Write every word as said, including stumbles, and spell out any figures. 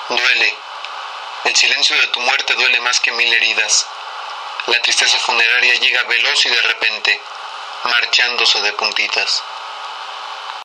Duele. El silencio de tu muerte duele más que mil heridas. La tristeza funeraria llega veloz y de repente, marchándose de puntitas.